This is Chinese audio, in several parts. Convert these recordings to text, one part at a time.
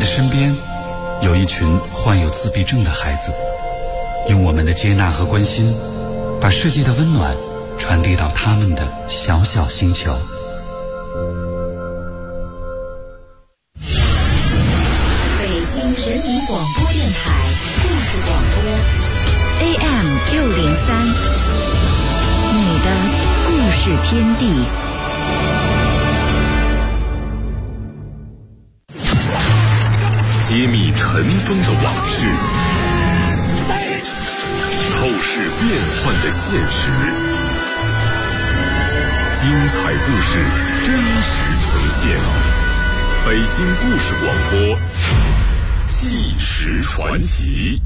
身边有一群患有自闭症的孩子，用我们的接纳和关心，把世界的温暖传递到他们的小小星球。 北京人民广播电台故事广播 AM603，你的故事天地。 揭秘尘封的往事，透视变幻的现实，精彩故事真实呈现。北京故事广播，纪实传奇。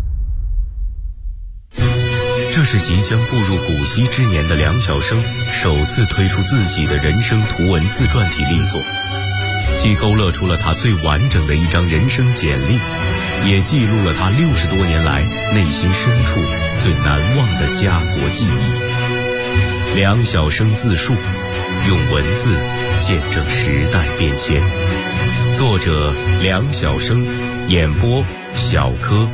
这是即将步入古稀之年的梁晓声首次推出自己的人生图文自传体力作，既勾勒出了他最完整的一张人生简历，也记录了他60多年来内心深处最难忘的家国记忆。梁晓声自述，用文字见证时代变迁。作者梁晓声，演播小柯。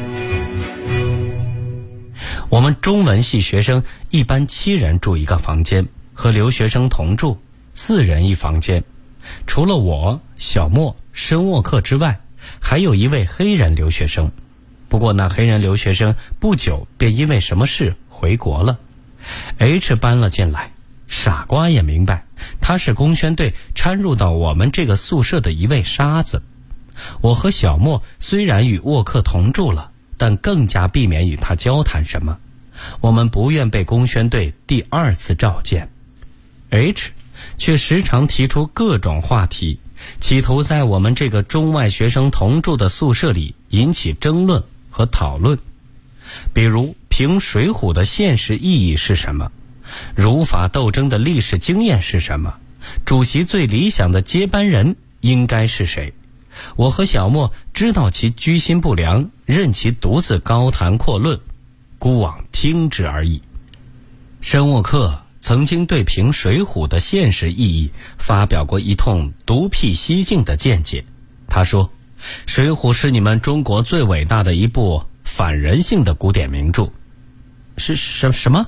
我们中文系学生一般7人住一个房间，和留学生同住，4人一房间。除了我、小莫、申沃克之外，还有一位黑人留学生。不过那黑人留学生不久便因为什么事回国了。H 搬了进来，傻瓜也明白，他是工宣队掺入到我们这个宿舍的一位沙子。我和小莫虽然与沃克同住了，但更加避免与他交谈什么。我们不愿被工宣队第2次召见。H 却时常提出各种话题，企图在我们这个中外学生同住的宿舍里引起争论和讨论。比如评水浒的现实意义是什么，儒法斗争的历史经验是什么，主席最理想的接班人应该是谁。我和小莫知道其居心不良，任其独自高谈阔论，孤往听之而已。申沃克曾经对评水浒的现实意义发表过一通独辟蹊径的见解。他说，水浒是你们中国最伟大的一部反人性的古典名著。是什么？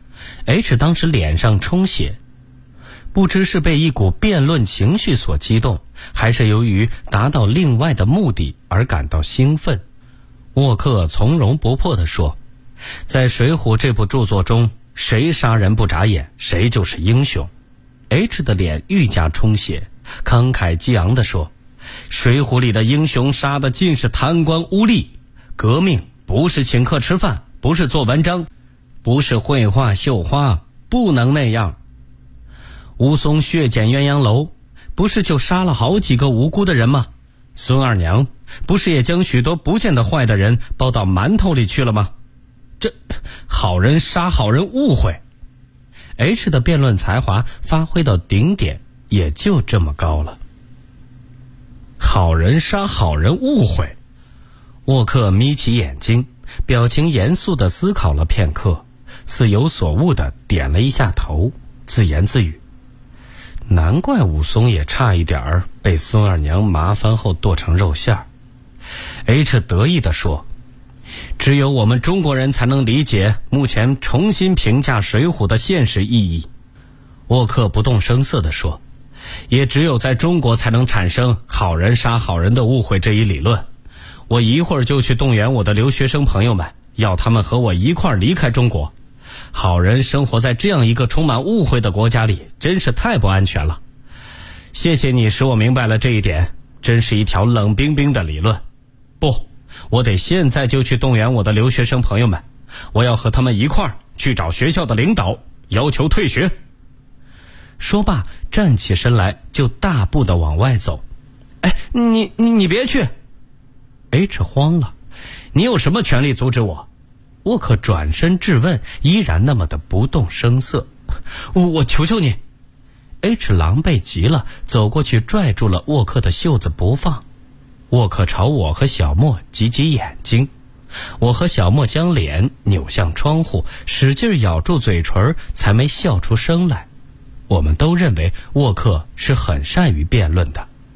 H 当时脸上充血，不知是被一股辩论情绪所激动，还是由于达到另外的目的而感到兴奋。沃克从容不迫地说，在水浒这部著作中，谁杀人不眨眼，谁就是英雄。 H 的脸愈加充血，慷慨激昂地说，水浒里的英雄杀的尽是贪官污吏，革命不是请客吃饭，不是做文章，不是绘画绣花，不能那样。武松血溅鸳鸯楼，不是就杀了好几个无辜的人吗？孙二娘不是也将许多不见得坏的人包到馒头里去了吗？这好人杀好人误会。 H 的辩论才华发挥到顶点，也就这么高了。好人杀好人误会。沃克眯起眼睛，表情严肃地思考了片刻，似有所悟地点了一下头，自言自语，难怪武松也差一点儿被孙二娘麻烦后剁成肉馅儿。 H 得意地说，只有我们中国人才能理解目前重新评价水浒的现实意义。沃克不动声色地说，也只有在中国才能产生好人杀好人的误会这一理论。我一会儿就去动员我的留学生朋友们，要他们和我一块儿离开中国。好人生活在这样一个充满误会的国家里，真是太不安全了。谢谢你使我明白了这一点，真是一条冷冰冰的理论。不，我得现在就去动员我的留学生朋友们，我要和他们一块儿去找学校的领导，要求退学。说罢站起身来，就大步地往外走。哎，你别去。 H 慌了，你有什么权利阻止我？沃克转身质问，依然那么的不动声色。我求求你。 H 狼狈极了，走过去拽住了沃克的袖子不放。沃克朝我和小莫挤挤眼睛，我和小莫将脸扭向窗户，使劲咬住嘴唇，才没笑出声来。我们都认为沃克是很善于辩论的，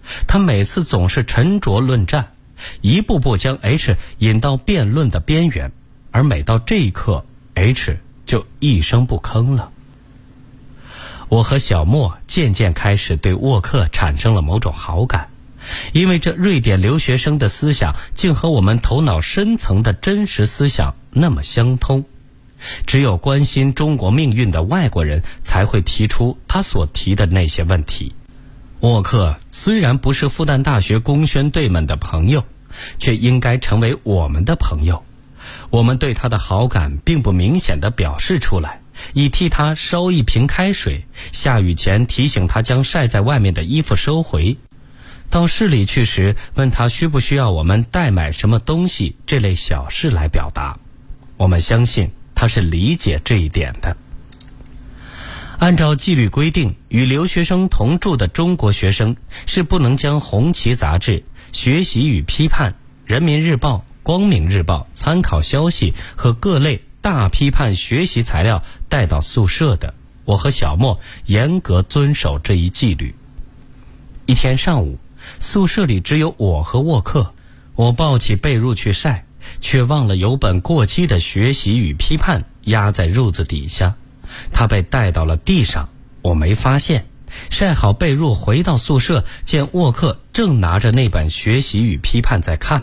他每次总是沉着论战，一步步将 H 引到辩论的边缘，而每到这一刻 H 就一声不吭了。我和小莫渐渐开始对沃克产生了某种好感，因为这瑞典留学生的思想竟和我们头脑深层的真实思想那么相通。只有关心中国命运的外国人才会提出他所提的那些问题。沃克虽然不是复旦大学工宣队们的朋友，却应该成为我们的朋友。我们对他的好感并不明显地表示出来，以替他烧一瓶开水，下雨前提醒他将晒在外面的衣服收回，到市里去时问他需不需要我们代买什么东西，这类小事来表达。我们相信他是理解这一点的。按照纪律规定，与留学生同住的中国学生是不能将《红旗》杂志、《学习与批判》、《人民日报》、《光明日报》、参考消息和各类大批判学习材料带到宿舍的。我和小莫严格遵守这一纪律。一天上午，宿舍里只有我和沃克，我抱起被褥去晒，却忘了有本过期的《学习与批判》压在褥子底下，他被带到了地上，我没发现。晒好被褥回到宿舍，见沃克正拿着那本《学习与批判》在看。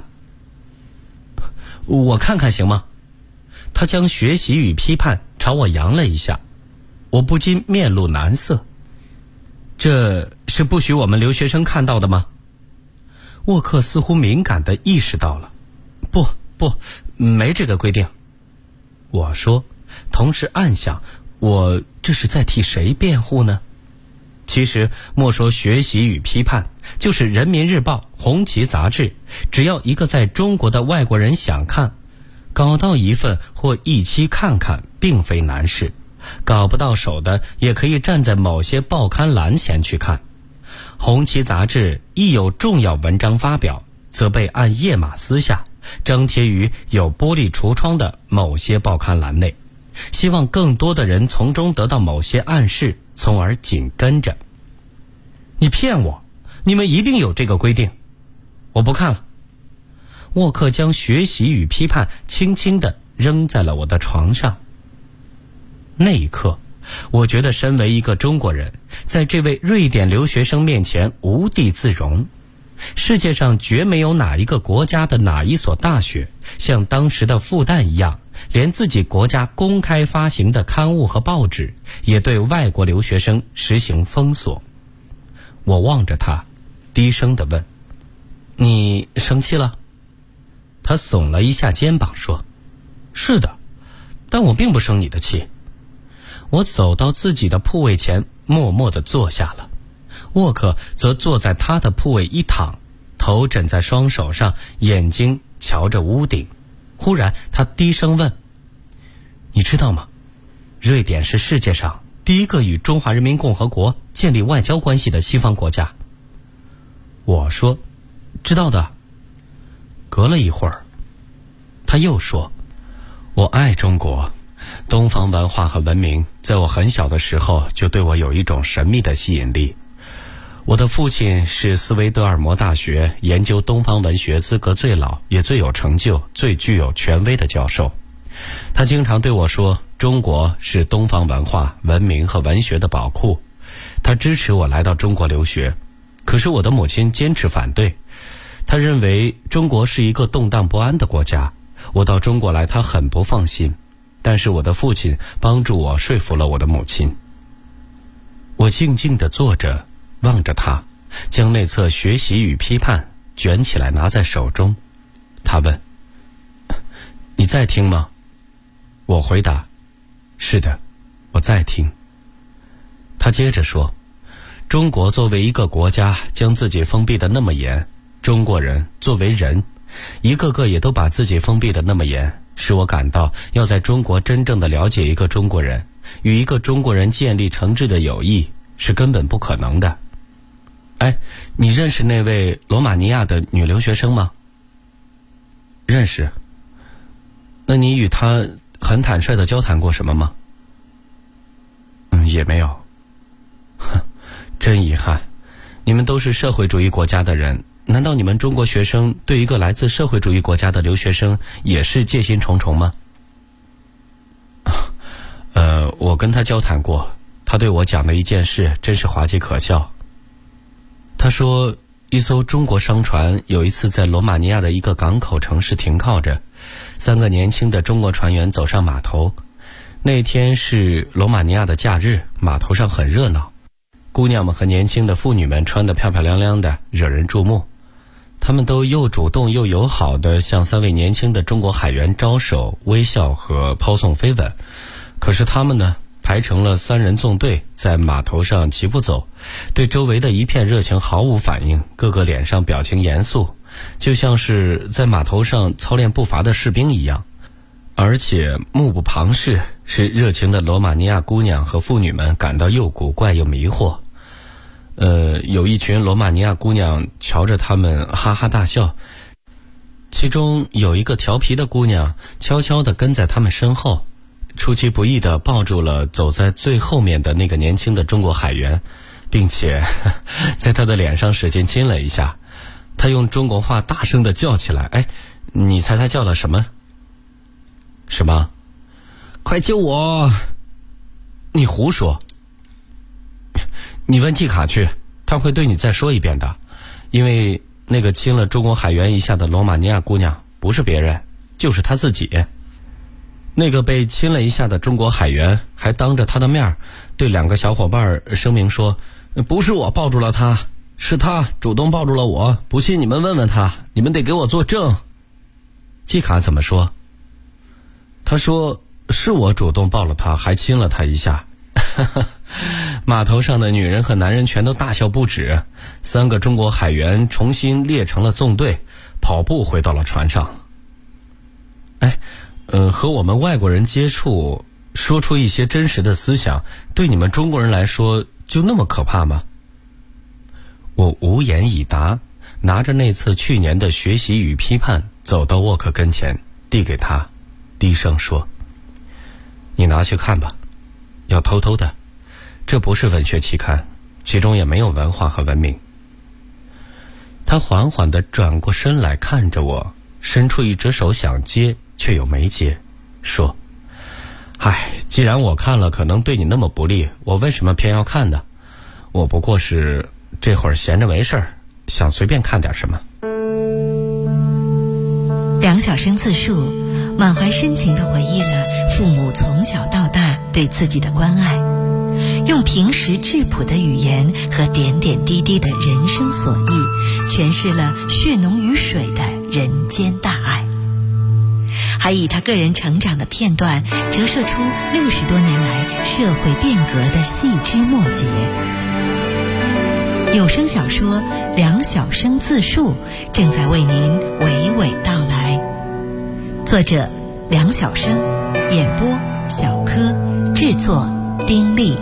我看看行吗？他将《学习与批判》朝我扬了一下，我不禁面露难色。这是不许我们留学生看到的吗？沃克似乎敏感地意识到了。不，没这个规定。我说，同时暗想，我这是在替谁辩护呢？其实莫说《学习与批判》，就是《人民日报》、《红旗》杂志，只要一个在中国的外国人想看，搞到一份或一期看看并非难事，搞不到手的也可以站在某些报刊栏前去看。《红旗》杂志一有重要文章发表，则被按页码撕下，张贴于有玻璃橱窗的某些报刊栏内，希望更多的人从中得到某些暗示，从而紧跟着。你骗我，你们一定有这个规定。我不看了。沃克将《学习与批判》轻轻地扔在了我的床上。那一刻，我觉得身为一个中国人，在这位瑞典留学生面前无地自容。世界上绝没有哪一个国家的哪一所大学像当时的复旦一样，连自己国家公开发行的刊物和报纸也对外国留学生实行封锁。我望着他，低声地问：你生气了？他耸了一下肩膀说：是的，但我并不生你的气。我走到自己的铺位前，默默地坐下了。沃克则坐在他的铺位一躺，头枕在双手上，眼睛瞧着屋顶。忽然他低声问：你知道吗？瑞典是世界上第一个与中华人民共和国建立外交关系的西方国家。我说：知道的。隔了一会儿，他又说：我爱中国，东方文化和文明在我很小的时候就对我有一种神秘的吸引力。我的父亲是斯维德尔摩大学研究东方文学资格最老也最有成就最具有权威的教授。他经常对我说，中国是东方文化、文明和文学的宝库。他支持我来到中国留学，可是我的母亲坚持反对。他认为中国是一个动荡不安的国家，我到中国来他很不放心，但是我的父亲帮助我说服了我的母亲。我静静地坐着，望着他，将那册《学习与批判》卷起来拿在手中。他问：你在听吗？我回答：是的，我在听。他接着说：中国作为一个国家将自己封闭得那么严，中国人作为人一个个也都把自己封闭得那么严，使我感到要在中国真正的了解一个中国人，与一个中国人建立诚挚的友谊是根本不可能的。哎，你认识那位罗马尼亚的女留学生吗？认识。那你与她很坦率地交谈过什么吗？也没有。真遗憾， 你们都是社会主义国家的人，难道你们中国学生对一个来自社会主义国家的留学生也是戒心重重吗？我跟他交谈过，他对我讲的一件事真是滑稽可笑。他说，一艘中国商船有一次在罗马尼亚的一个港口城市停靠着，3个年轻的中国船员走上码头。那天是罗马尼亚的假日，码头上很热闹，姑娘们和年轻的妇女们穿得漂漂亮亮的，惹人注目。他们都又主动又友好地向3位年轻的中国海员招手、微笑和抛送飞吻。可是他们呢，排成了3人纵队，在码头上齐步走，对周围的一片热情毫无反应，个个脸上表情严肃，就像是在码头上操练步伐的士兵一样。而且目不旁视，使热情的罗马尼亚姑娘和妇女们感到又古怪又迷惑。有一群罗马尼亚姑娘瞧着他们哈哈大笑，其中有一个调皮的姑娘悄悄地跟在他们身后，出其不意地抱住了走在最后面的那个年轻的中国海员，并且在他的脸上使劲亲了一下。他用中国话大声地叫起来，哎，你猜他叫了什么？什么？快救我！你胡说！你问季卡去，他会对你再说一遍的。因为那个亲了中国海员一下的罗马尼亚姑娘不是别人，就是他自己。那个被亲了一下的中国海员还当着他的面对2个小伙伴声明说，不是我抱住了他，是他主动抱住了我，不信你们问问他，你们得给我作证。季卡怎么说？他说，是我主动抱了他，还亲了他一下。码头上的女人和男人全都大笑不止。3个中国海员重新列成了纵队，跑步回到了船上。和我们外国人接触，说出一些真实的思想，对你们中国人来说就那么可怕吗？我无言以答，拿着那册去年的学习与批判走到沃克跟前，递给他，低声说，你拿去看吧，要偷偷的，这不是文学期刊，其中也没有文化和文明。他缓缓地转过身来看着我，伸出一只手想接，却又没接，说，既然我看了可能对你那么不利，我为什么偏要看呢？我不过是这会儿闲着没事儿，想随便看点什么。 梁晓声自述，满怀深情地回忆了父母从小到大对自己的关爱，用平实质朴的语言和点点滴滴的人生所忆，诠释了血浓于水的人间大爱，还以他个人成长的片段折射出60多年来社会变革的细枝末节。有声小说《梁晓声自述》正在为您娓娓道来，作者梁晓声，演播小柯，制作丁力。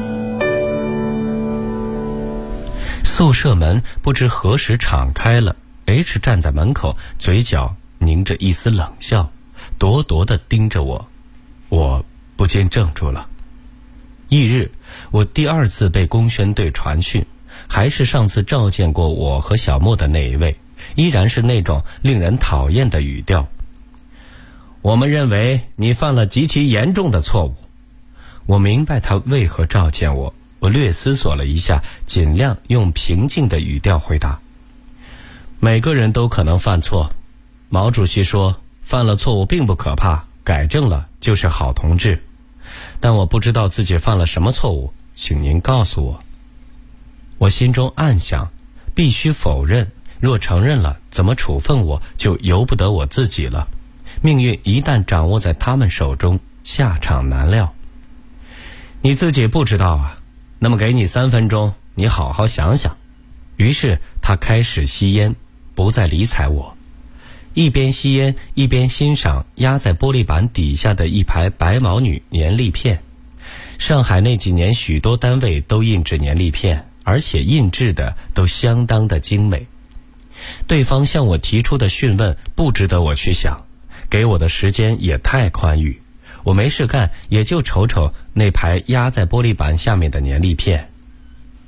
宿舍门不知何时敞开了， H 站在门口，嘴角凝着一丝冷笑，咄咄地盯着我。我不禁怔住了。翌日，我第2次被工宣队传讯，还是上次召见过我和小莫的那一位，依然是那种令人讨厌的语调。我们认为你犯了极其严重的错误。我明白他为何召见我，我略思索了一下，尽量用平静的语调回答。每个人都可能犯错，毛主席说，犯了错误并不可怕，改正了就是好同志。但我不知道自己犯了什么错误，请您告诉我。我心中暗想，必须否认，若承认了，怎么处分我就由不得我自己了。命运一旦掌握在他们手中，下场难料。你自己不知道啊，那么给你3分钟，你好好想想。于是他开始吸烟，不再理睬我，一边吸烟一边欣赏压在玻璃板底下的一排白毛女年历片。上海那几年许多单位都印制年历片，而且印制的都相当的精美。对方向我提出的讯问不值得我去想，给我的时间也太宽裕，我没事干也就瞅瞅那排压在玻璃板下面的年历片。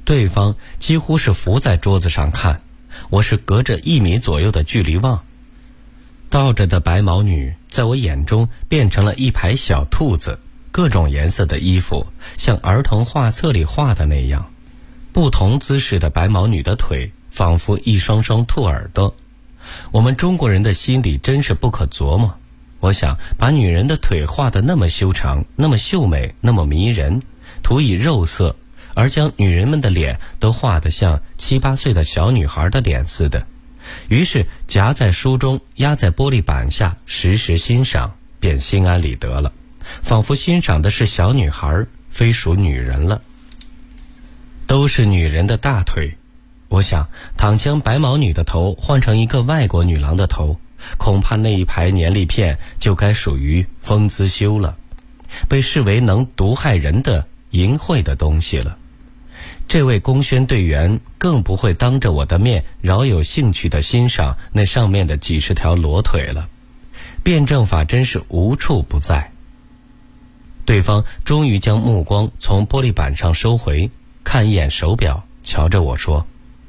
对方几乎是伏在桌子上看，我是隔着1米左右的距离望。倒着的白毛女在我眼中变成了一排小兔子，各种颜色的衣服，像儿童画册里画的那样。不同姿势的白毛女的腿仿佛一双双兔耳朵。我们中国人的心理真是不可琢磨。我想把女人的腿画得那么修长，那么秀美，那么迷人，涂以肉色，而将女人们的脸都画得像7、8岁的小女孩的脸似的。于是夹在书中，压在玻璃板下，时时欣赏，便心安理得了，仿佛欣赏的是小女孩，非属女人了。都是女人的大腿，我想倘将白毛女的头换成一个外国女郎的头，恐怕那一排年历片就该属于风姿修了，被视为能毒害人的淫秽的东西了。这位公宣队员更不会当着我的面饶有兴趣地欣赏那上面的几十条裸腿了，辩证法真是无处不在。对方终于将目光从玻璃板上收回，看一眼手表，瞧着我说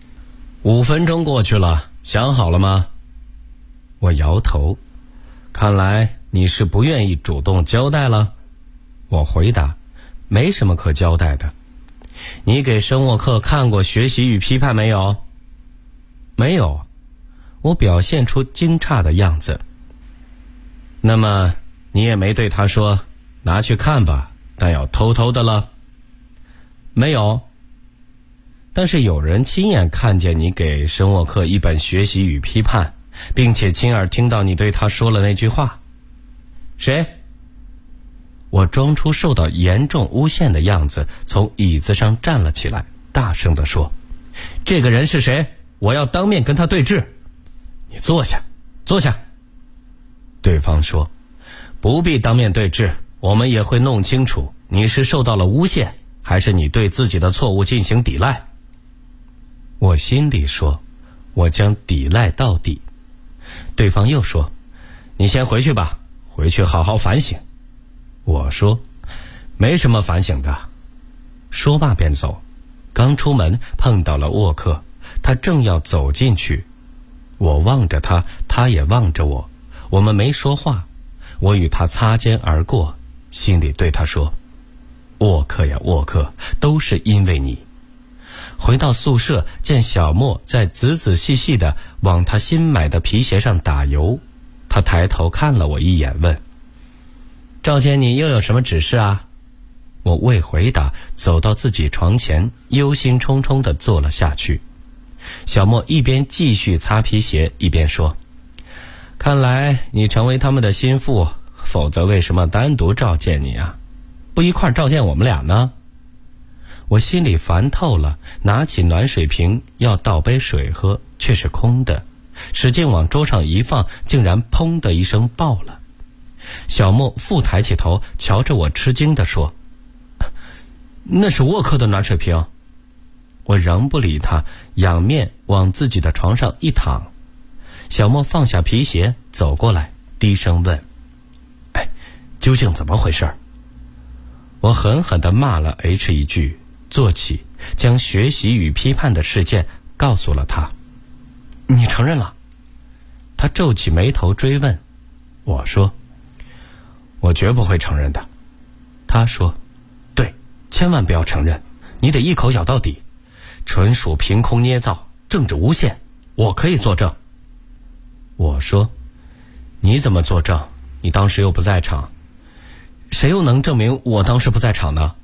：“5分钟过去了，想好了吗？”我摇头，看来你是不愿意主动交代了。我回答：“没什么可交代的。”你给生沃克看过《学习与批判》没有？没有。我表现出惊诧的样子。那么你也没对他说拿去看吧，但要偷偷的了？没有。但是有人亲眼看见你给生沃克一本《学习与批判》，并且亲耳听到你对他说了那句话。谁？我装出受到严重诬陷的样子，从椅子上站了起来，大声地说：“这个人是谁？我要当面跟他对质。”你坐下，坐下。对方说：“不必当面对质，我们也会弄清楚你是受到了诬陷，还是你对自己的错误进行抵赖。”我心里说：“我将抵赖到底。”对方又说：“你先回去吧，回去好好反省。”我说：“没什么反省的。”说罢便走。刚出门碰到了沃克，他正要走进去。我望着他，他也望着我，我们没说话。我与他擦肩而过，心里对他说：“沃克呀沃克，都是因为你。”回到宿舍，见小莫在仔仔细细地往他新买的皮鞋上打油。他抬头看了我一眼，问：“赵见你又有什么指示啊？”我未回答，走到自己床前，忧心忡忡地坐了下去。小莫一边继续擦皮鞋，一边说：“看来你成为他们的心腹，否则为什么单独召见你啊？不一块召见我们俩呢？”我心里烦透了，拿起暖水瓶要倒杯水喝，却是空的，使劲往桌上一放，竟然砰的一声爆了。小莫复抬起头，瞧着我吃惊地说：“那是沃克的暖水瓶。”我仍不理他，仰面往自己的床上一躺。小莫放下皮鞋，走过来，低声问：“究竟怎么回事？”我狠狠地骂了 H 一句，坐起，将学习与批判的事件告诉了他。“你承认了？”他皱起眉头追问。我说：“我绝不会承认的。”他说：“对，千万不要承认，你得一口咬到底，纯属凭空捏造，政治诬陷，我可以作证。”我说：“你怎么作证？你当时又不在场。”“谁又能证明我当时不在场呢？”“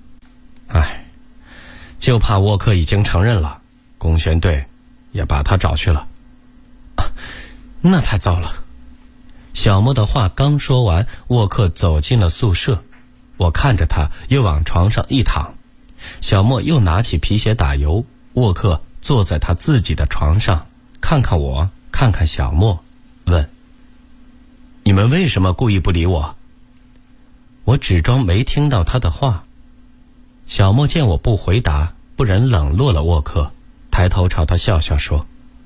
就怕沃克已经承认了，公宣队也把他找去了。”“那太糟了。”小莫的话刚说完，沃克走进了宿舍。我看着他又往床上一躺，小莫又拿起皮鞋打油，沃克坐在他自己的床上，看看我，看看小莫，问：“你们为什么故意不理我？”我只装没听到他的话。小莫见我不回答，不忍冷落了沃克，抬头朝他笑笑说：“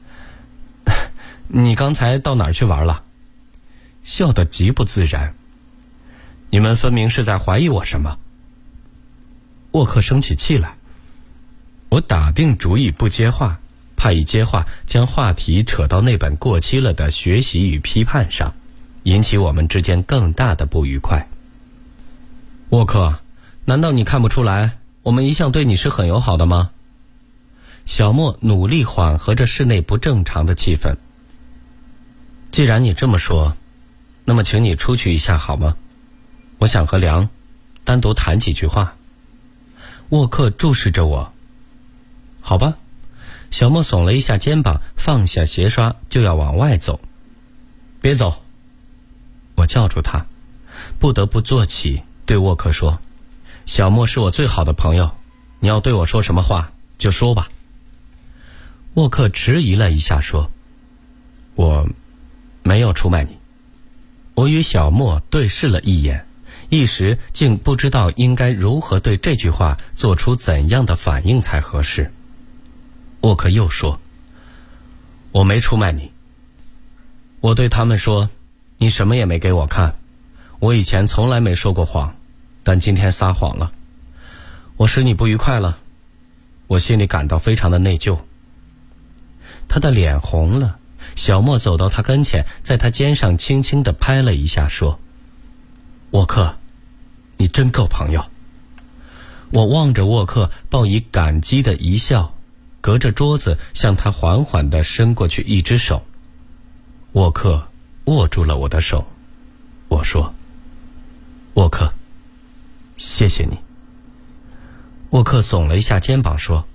你刚才到哪儿去玩了？”笑得极不自然。“你们分明是在怀疑我什么？”沃克生起气来。 我打定主意不接话，怕一接话将话题扯到那本过期了的学习与批判上，引起我们之间更大的不愉快。沃克，难道你看不出来我们一向对你是很友好的吗？小莫努力缓和着室内不正常的气氛。既然你这么说，那么请你出去一下好吗？我想和梁单独谈几句话。沃克注视着我。好吧。小莫耸了一下肩膀，放下鞋刷就要往外走。别走！我叫住他，不得不坐起，对沃克说：小莫是我最好的朋友，你要对我说什么话就说吧。沃克迟疑了一下说：我没有出卖你。我与小莫对视了一眼，一时竟不知道应该如何对这句话做出怎样的反应才合适。沃克又说：我没出卖你。我对他们说：你什么也没给我看，我以前从来没说过谎，但今天撒谎了，我使你不愉快了，我心里感到非常的内疚。他的脸红了，小莫走到他跟前，在他肩上轻轻地拍了一下，说：沃克，你真够朋友。我望着沃克，报以感激的一笑，隔着桌子向他缓缓地伸过去一只手。沃克握住了我的手。我说：沃克，谢谢你。沃克耸了一下肩膀说：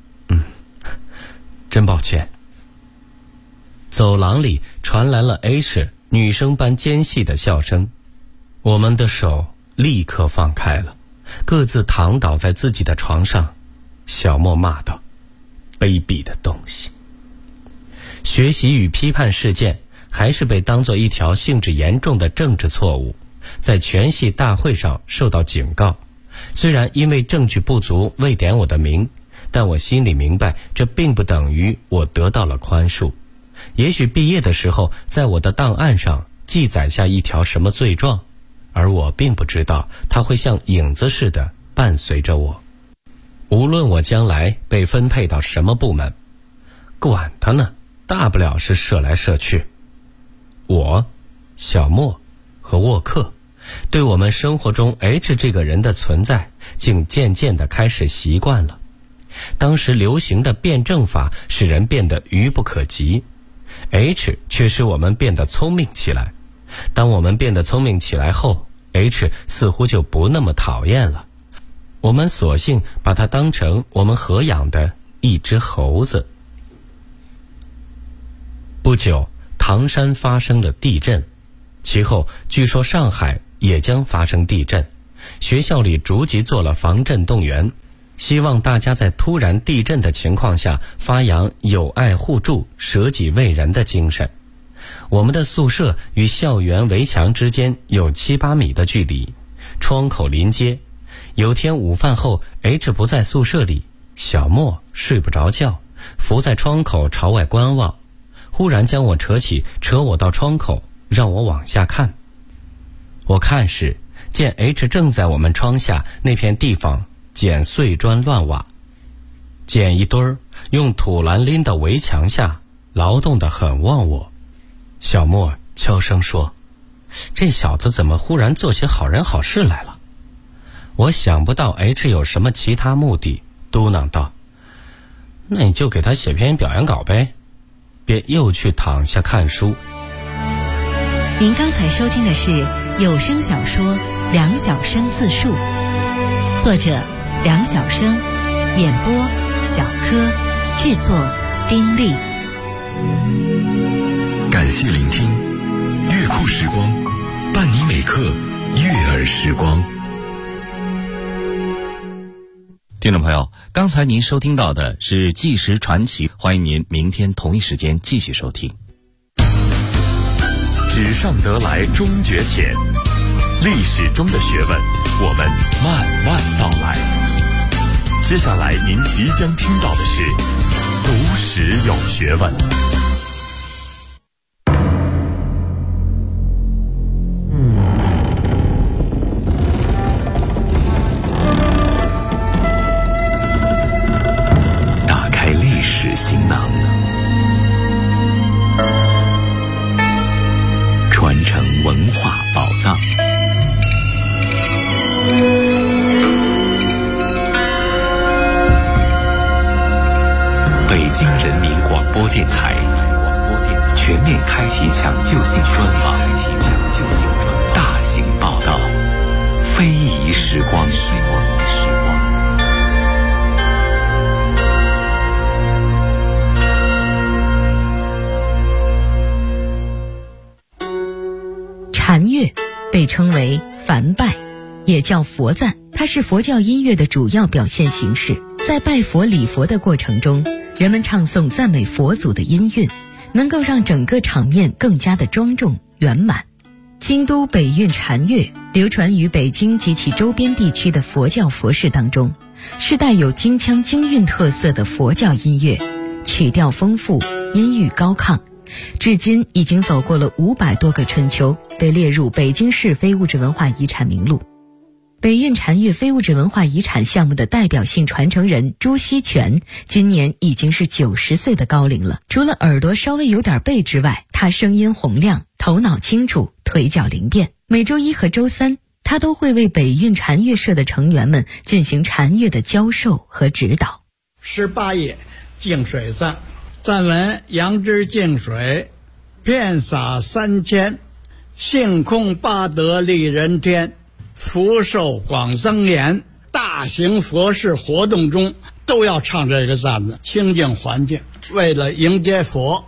真抱歉。走廊里传来了 H 女生般尖细的笑声，我们的手立刻放开了，各自躺倒在自己的床上。小莫骂道：卑鄙的东西。学习与批判事件还是被当作一条性质严重的政治错误，在全系大会上受到警告。虽然因为证据不足未点我的名，但我心里明白，这并不等于我得到了宽恕。也许毕业的时候，在我的档案上记载下一条什么罪状，而我并不知道它会像影子似的伴随着我。无论我将来被分配到什么部门，管他呢，大不了是射来射去。我、小莫和沃克对我们生活中 H 这个人的存在竟渐渐地开始习惯了。当时流行的辩证法使人变得愚不可及， H 却使我们变得聪明起来。当我们变得聪明起来后， H 似乎就不那么讨厌了。我们索性把它当成我们合养的一只猴子。不久，唐山发生了地震，其后据说上海也将发生地震。学校里逐级做了防震动员，希望大家在突然地震的情况下发扬友爱互助、舍己为人的精神。我们的宿舍与校园围墙之间有7-8米的距离，窗口临街。有天午饭后， H 不在宿舍里，小莫睡不着觉，伏在窗口朝外观望，忽然将我扯起，扯我到窗口，让我往下看。我看时，见 H 正在我们窗下那片地方捡碎砖乱瓦，捡一堆儿，用土栏拎到围墙下，劳动得很忘我。小莫悄声说：这小子怎么忽然做起好人好事来了？我想不到 H 有什么其他目的，嘟囔道：那你就给他写篇表演稿呗，别又去躺下看书。 您刚才收听的是有声小说《梁晓声自述》，作者梁晓声，演播小柯，制作丁力。 感谢聆听，乐库时光，伴你每刻悦耳时光。 听众朋友，刚才您收听到的是纪实传奇，欢迎您明天同一时间继续收听。 纸上得来终觉浅，历史中的学问，我们慢慢道来。接下来您即将听到的是读史有学问。 化宝藏。北京人民广播电台全面开启抢救性专访，大型报道，非遗时光。 禅乐被称为梵拜，也叫佛赞，它是佛教音乐的主要表现形式。在拜佛礼佛的过程中，人们唱诵赞美佛祖的音韵，能够让整个场面更加的庄重圆满。京都北韵禅乐流传于北京及其周边地区的佛教佛事当中，是带有京腔京韵特色的佛教音乐，曲调丰富，音域高亢，至今已经走过了500多个春秋，被列入北京市非物质文化遗产名录。北韵禅乐非物质文化遗产项目的代表性传承人朱锡全今年已经是90岁的高龄了。除了耳朵稍微有点背之外，他声音洪亮，头脑清楚，腿脚灵便。每周1和周3，他都会为北韵禅乐社的成员们进行禅乐的教授和指导。 18页净水赞，赞文：杨枝净水，遍洒3000，性空八德利人天，福寿广增延。大型佛事活动中都要唱这个赞子，清净环境，为了迎接佛。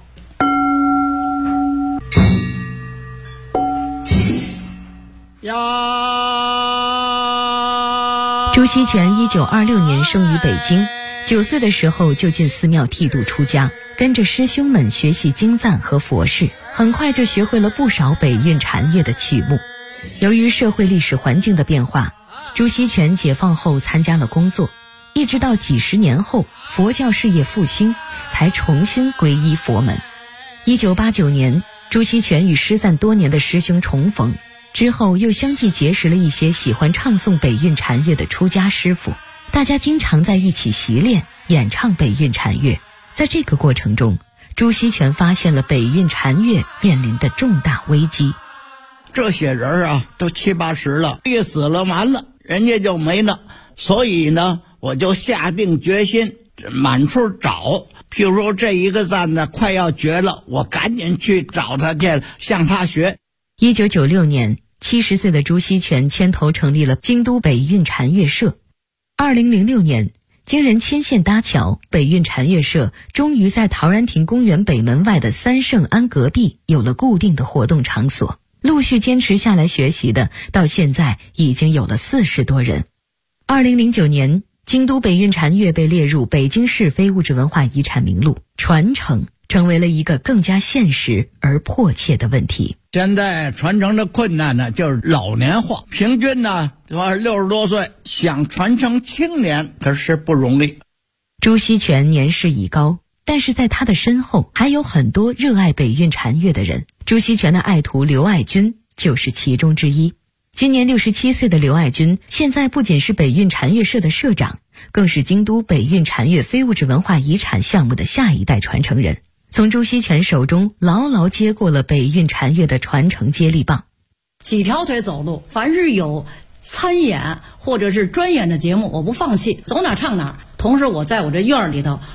朱锡全1926年生于北京，9岁的时候就进寺庙剃度出家，跟着师兄们学习经赞和佛事，很快就学会了不少北韵禅乐的曲目。由于社会历史环境的变化，朱锡全解放后参加了工作，一直到几十年后佛教事业复兴，才重新皈依佛门。1989年，朱锡全与失散多年的师兄重逢，之后又相继结识了一些喜欢唱诵北韵禅乐的出家师傅，大家经常在一起习练演唱北韵禅乐。在这个过程中，朱锡全发现了北韵禅乐面临的重大危机。 这些人啊，都70、80了，一死了完了，人家就没了。所以呢，我就下定决心满处找。譬如说这一个赞呢快要绝了，我赶紧去找他去，向他学。 1996年，70岁的朱锡全牵头成立了京都北韵禅乐社。2006年，经人牵线搭桥，北韵禅乐社终于在陶然亭公园北门外的三圣庵隔壁有了固定的活动场所。陆续坚持下来学习的，到现在已经有了40多人。2009年，京都北韵禅乐被列入北京市非物质文化遗产名录，传承成为了一个更加现实而迫切的问题。 现在传承的困难呢，就是老年化，平均呢60多岁，想传承青年可是不容易。 朱锡全年事已高，但是在他的身后还有很多热爱北韵禅乐的人。朱锡全的爱徒刘爱军就是其中之一。今年67岁的刘爱军，现在不仅是北韵禅乐社的社长，更是京都北韵禅乐非物质文化遗产项目的下一代传承人，从朱锡全手中牢牢接过了北韵禅乐的传承接力棒。 几条腿走路，凡是有参演或者是专演的节目，我不放弃，走哪唱哪。同时我在我这院里头